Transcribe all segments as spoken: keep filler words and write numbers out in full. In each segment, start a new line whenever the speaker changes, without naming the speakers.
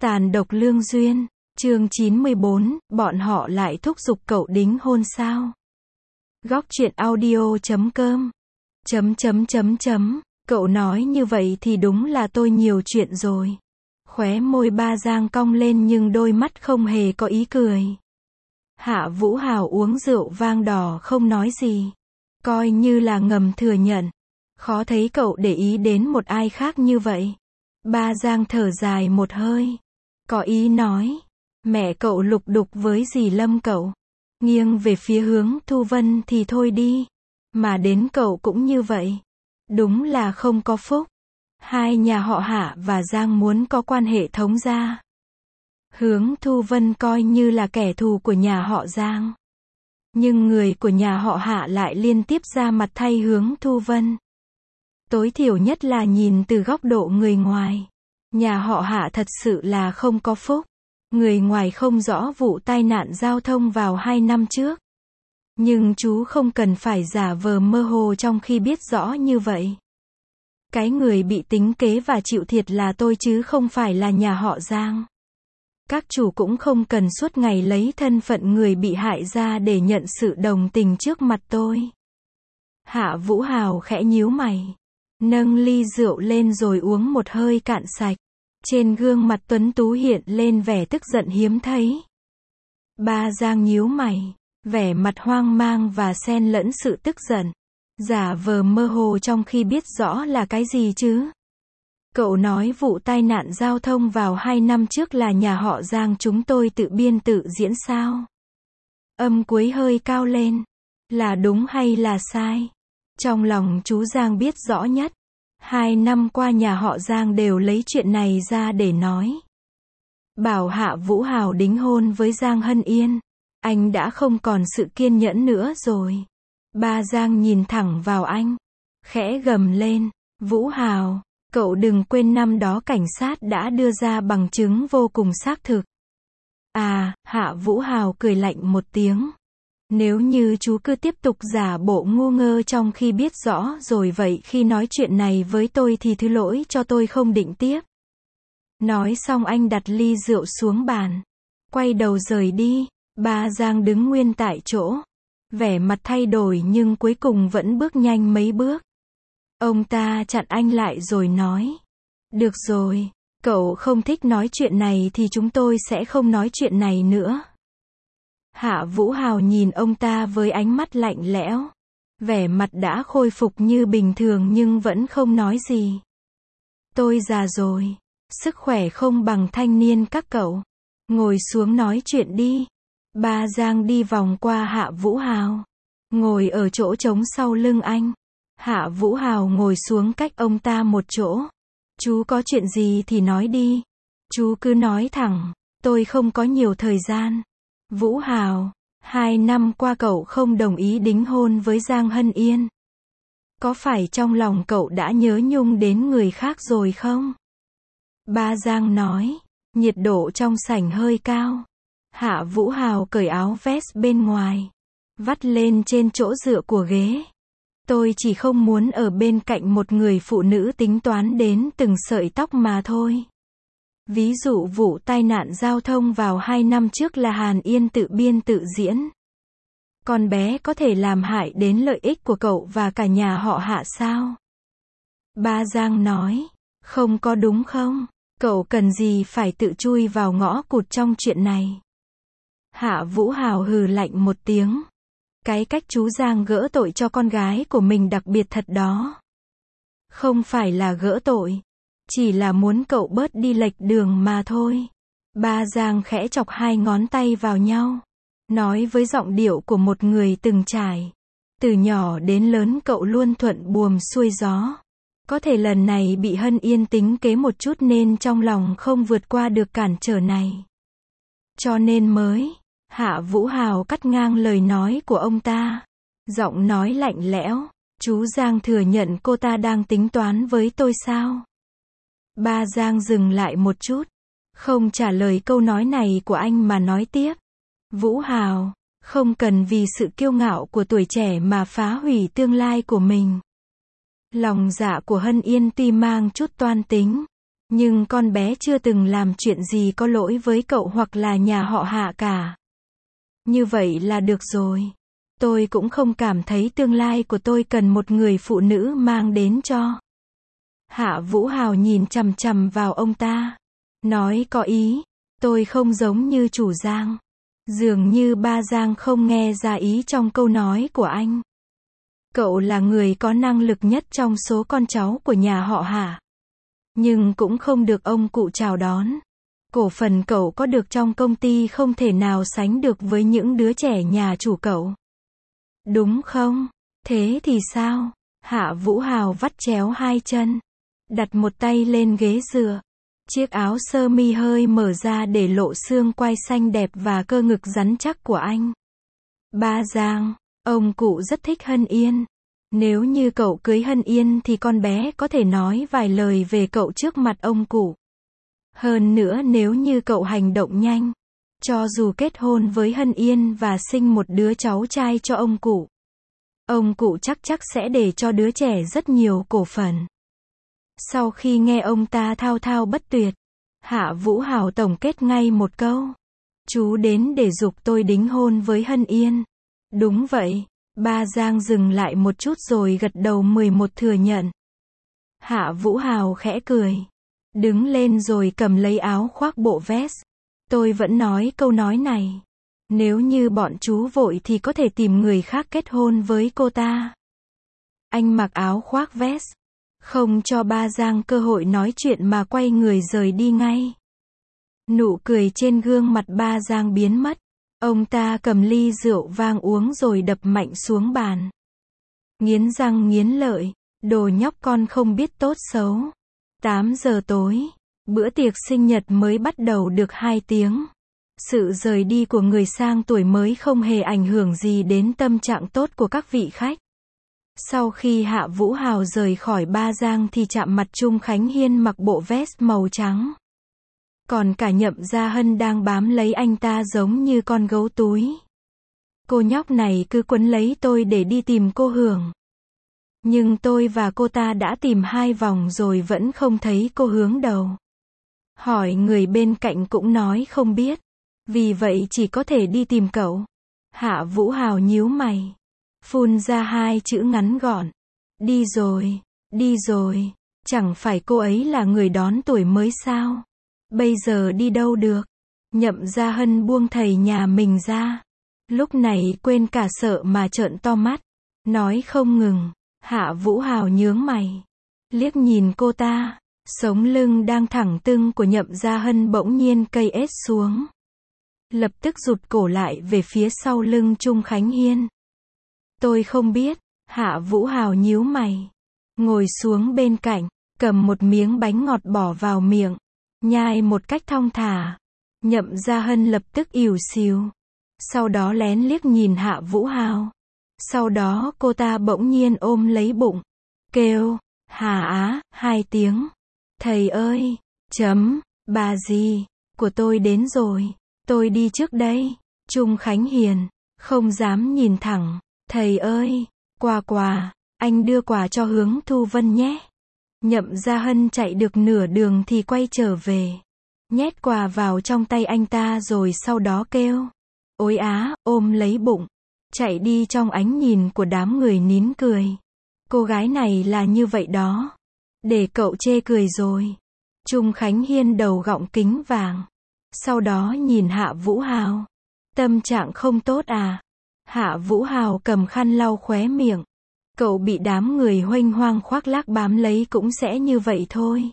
Tàn độc lương duyên, chương chín mươi bốn, bọn họ lại thúc giục cậu đính hôn sao? Góc truyện audio chấm com chấm chấm chấm chấm, cậu nói như vậy thì đúng là tôi nhiều chuyện rồi. Khóe môi Ba Giang cong lên nhưng đôi mắt không hề có ý cười. Hạ Vũ Hào uống rượu vang đỏ không nói gì, coi như là ngầm thừa nhận. Khó thấy cậu để ý đến một ai khác như vậy. Ba Giang thở dài một hơi, có ý nói, mẹ cậu lục đục với dì Lâm cậu, nghiêng về phía hướng Thu Vân thì thôi đi, mà đến cậu cũng như vậy, đúng là không có phúc. Hai nhà họ Hạ và Giang muốn có quan hệ thống gia. Hướng Thu Vân coi như là kẻ thù của nhà họ Giang, nhưng người của nhà họ Hạ lại liên tiếp ra mặt thay Hướng Thu Vân. Tối thiểu nhất là nhìn từ góc độ người ngoài, nhà họ Hạ thật sự là không có phúc. Người ngoài không rõ vụ tai nạn giao thông vào hai năm trước, nhưng chú không cần phải giả vờ mơ hồ trong khi biết rõ như vậy. Cái người bị tính kế và chịu thiệt là tôi chứ không phải là nhà họ Giang. Các chủ cũng không cần suốt ngày lấy thân phận người bị hại ra để nhận sự đồng tình trước mặt tôi. Hạ Vũ Hào khẽ nhíu mày, nâng ly rượu lên rồi uống một hơi cạn sạch. Trên gương mặt tuấn tú hiện lên vẻ tức giận hiếm thấy. Ba Giang nhíu mày, vẻ mặt hoang mang và xen lẫn sự tức giận, giả vờ mơ hồ trong khi biết rõ là cái gì chứ. Cậu nói vụ tai nạn giao thông vào hai năm trước là nhà họ Giang chúng tôi tự biên tự diễn sao? Âm cuối hơi cao lên, là đúng hay là sai? Trong lòng chú Giang biết rõ nhất. Hai năm qua nhà họ Giang đều lấy chuyện này ra để nói. Bảo Hạ Vũ Hào đính hôn với Giang Hân Yên, anh đã không còn sự kiên nhẫn nữa rồi. Ba Giang nhìn thẳng vào anh, khẽ gầm lên, Vũ Hào, cậu đừng quên năm đó cảnh sát đã đưa ra bằng chứng vô cùng xác thực. À, Hạ Vũ Hào cười lạnh một tiếng. Nếu như chú cứ tiếp tục giả bộ ngu ngơ trong khi biết rõ rồi vậy khi nói chuyện này với tôi thì thứ lỗi cho tôi không định tiếp. Nói xong anh đặt ly rượu xuống bàn, quay đầu rời đi. Ba Giang đứng nguyên tại chỗ, vẻ mặt thay đổi nhưng cuối cùng vẫn bước nhanh mấy bước. Ông ta chặn anh lại rồi nói, được rồi, cậu không thích nói chuyện này thì chúng tôi sẽ không nói chuyện này nữa. Hạ Vũ Hào nhìn ông ta với ánh mắt lạnh lẽo, vẻ mặt đã khôi phục như bình thường nhưng vẫn không nói gì. Tôi già rồi, sức khỏe không bằng thanh niên các cậu, ngồi xuống nói chuyện đi. Ba Giang đi vòng qua Hạ Vũ Hào, ngồi ở chỗ trống sau lưng anh. Hạ Vũ Hào ngồi xuống cách ông ta một chỗ. Chú có chuyện gì thì nói đi, chú cứ nói thẳng, tôi không có nhiều thời gian. Vũ Hào, hai năm qua cậu không đồng ý đính hôn với Giang Hân Yên. Có phải trong lòng cậu đã nhớ nhung đến người khác rồi không? Ba Giang nói, nhiệt độ trong sảnh hơi cao. Hạ Vũ Hào cởi áo vest bên ngoài, vắt lên trên chỗ dựa của ghế. Tôi chỉ không muốn ở bên cạnh một người phụ nữ tính toán đến từng sợi tóc mà thôi. Ví dụ vụ tai nạn giao thông vào hai năm trước là Hàn Yên tự biên tự diễn. Con bé có thể làm hại đến lợi ích của cậu và cả nhà họ Hạ sao? Ba Giang nói, không có đúng không? Cậu cần gì phải tự chui vào ngõ cụt trong chuyện này? Hạ Vũ Hào hừ lạnh một tiếng. Cái cách chú Giang gỡ tội cho con gái của mình đặc biệt thật đó. Không phải là gỡ tội, chỉ là muốn cậu bớt đi lệch đường mà thôi. Ba Giang khẽ chọc hai ngón tay vào nhau, nói với giọng điệu của một người từng trải. Từ nhỏ đến lớn cậu luôn thuận buồm xuôi gió. Có thể lần này bị Hân Yên tính kế một chút nên trong lòng không vượt qua được cản trở này. Cho nên mới, Hạ Vũ Hào cắt ngang lời nói của ông ta. Giọng nói lạnh lẽo, chú Giang thừa nhận cô ta đang tính toán với tôi sao? Ba Giang dừng lại một chút, không trả lời câu nói này của anh mà nói tiếp. Vũ Hào, không cần vì sự kiêu ngạo của tuổi trẻ mà phá hủy tương lai của mình. Lòng dạ của Hân Yên tuy mang chút toan tính, Nhưng con bé chưa từng làm chuyện gì có lỗi với cậu hoặc là nhà họ Hạ cả. Như vậy là được rồi. Tôi cũng không cảm thấy tương lai của tôi cần một người phụ nữ mang đến cho. Hạ Vũ Hào nhìn chằm chằm vào ông ta. Nói có ý. Tôi không giống như chủ Giang. Dường như ba Giang không nghe ra ý trong câu nói của anh. Cậu là người có năng lực nhất trong số con cháu của nhà họ Hạ. Nhưng cũng không được ông cụ chào đón. Cổ phần cậu có được trong công ty không thể nào sánh được với những đứa trẻ nhà chủ cậu. Đúng không? Thế thì sao? Hạ Vũ Hào vắt chéo hai chân. Đặt một tay lên ghế dựa. Chiếc áo sơ mi hơi mở ra để lộ xương quai xanh đẹp và cơ ngực rắn chắc của anh. Ba Giang, ông cụ rất thích Hân Yên. Nếu như cậu cưới Hân Yên thì con bé có thể nói vài lời về cậu trước mặt ông cụ. Hơn nữa nếu như cậu hành động nhanh, cho dù kết hôn với Hân Yên và sinh một đứa cháu trai cho ông cụ, ông cụ chắc chắc sẽ để cho đứa trẻ rất nhiều cổ phần. Sau khi nghe ông ta thao thao bất tuyệt, Hạ Vũ Hào tổng kết ngay một câu. Chú đến để giục tôi đính hôn với Hân Yên. Đúng vậy. Ba Giang dừng lại một chút rồi gật đầu mười một thừa nhận. Hạ Vũ Hào khẽ cười. Đứng lên rồi cầm lấy áo khoác bộ vest. Tôi vẫn nói câu nói này. Nếu như bọn chú vội thì có thể tìm người khác kết hôn với cô ta. Anh mặc áo khoác vest. Không cho ba Giang cơ hội nói chuyện mà quay người rời đi ngay. Nụ cười trên gương mặt ba Giang biến mất. Ông ta cầm ly rượu vang uống rồi đập mạnh xuống bàn. Nghiến răng nghiến lợi. Đồ nhóc con không biết tốt xấu. tám giờ tối. Bữa tiệc sinh nhật mới bắt đầu được hai tiếng. Sự rời đi của người sang tuổi mới không hề ảnh hưởng gì đến tâm trạng tốt của các vị khách. Sau khi Hạ Vũ Hào rời khỏi Ba Giang thì chạm mặt Trung Khánh Hiên mặc bộ vest màu trắng. Còn cả Nhậm Gia Hân đang bám lấy anh ta giống như con gấu túi. Cô nhóc này cứ quấn lấy tôi để đi tìm cô Hường. Nhưng tôi và cô ta đã tìm hai vòng rồi vẫn không thấy cô Hướng đâu. Hỏi người bên cạnh cũng nói không biết. Vì vậy chỉ có thể đi tìm cậu. Hạ Vũ Hào nhíu mày. Phun ra hai chữ ngắn gọn. Đi rồi, đi rồi. Chẳng phải cô ấy là người đón tuổi mới sao? Bây giờ đi đâu được? Nhậm Gia Hân buông thầy nhà mình ra. Lúc này quên cả sợ mà trợn to mắt. Nói không ngừng. Hạ Vũ Hào nhướng mày. Liếc nhìn cô ta. Sống lưng đang thẳng tưng của Nhậm Gia Hân bỗng nhiên cây ết xuống. Lập tức rụt cổ lại về phía sau lưng Trung Khánh Hiên. Tôi không biết. Hạ Vũ Hào nhíu mày. Ngồi xuống bên cạnh. Cầm một miếng bánh ngọt bỏ vào miệng. Nhai một cách thong thả. Nhậm Gia Hân lập tức ỉu xìu. Sau đó lén liếc nhìn Hạ Vũ Hào. Sau đó cô ta bỗng nhiên ôm lấy bụng. Kêu. Hà á, hai tiếng. Thầy ơi. Chấm. Bà gì. Của tôi đến rồi. Tôi đi trước đây. Trung Khánh Hiền. Không dám nhìn thẳng. Thầy ơi. Quà quà. Anh đưa quà cho Hướng Thu Vân nhé. Nhậm Gia Hân chạy được nửa đường thì quay trở về. Nhét quà vào trong tay anh ta rồi sau đó kêu. Ôi á, ôm lấy bụng. Chạy đi trong ánh nhìn của đám người nín cười. Cô gái này là như vậy đó. Để cậu chê cười rồi. Trung Khánh Hiên đầu gọng kính vàng. Sau đó nhìn Hạ Vũ Hào. Tâm trạng không tốt à? Hạ Vũ Hào cầm khăn lau khóe miệng. Cậu bị đám người huênh hoang khoác lác bám lấy cũng sẽ như vậy thôi.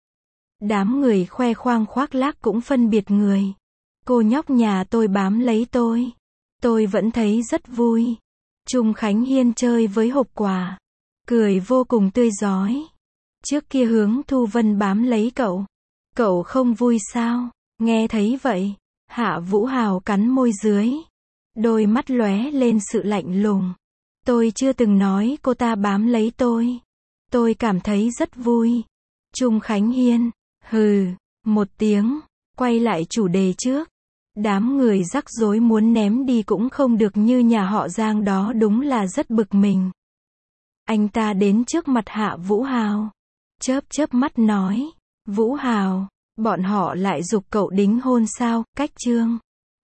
Đám người khoe khoang khoác lác cũng phân biệt người. Cô nhóc nhà tôi bám lấy tôi. Tôi vẫn thấy rất vui. Trung Khánh Hiên chơi với hộp quà. Cười vô cùng tươi rói. Trước kia Hướng Thu Vân bám lấy cậu. Cậu không vui sao? Nghe thấy vậy. Hạ Vũ Hào cắn môi dưới. Đôi mắt lóe lên sự lạnh lùng. Tôi chưa từng nói cô ta bám lấy tôi. Tôi cảm thấy rất vui. Trung Khánh Hiên. Hừ. Một tiếng. Quay lại chủ đề trước. Đám người rắc rối muốn ném đi cũng không được như nhà họ Giang đó đúng là rất bực mình. Anh ta đến trước mặt Hạ Vũ Hào. Chớp chớp mắt nói. Vũ Hào, bọn họ lại giục cậu đính hôn sao, cách chương.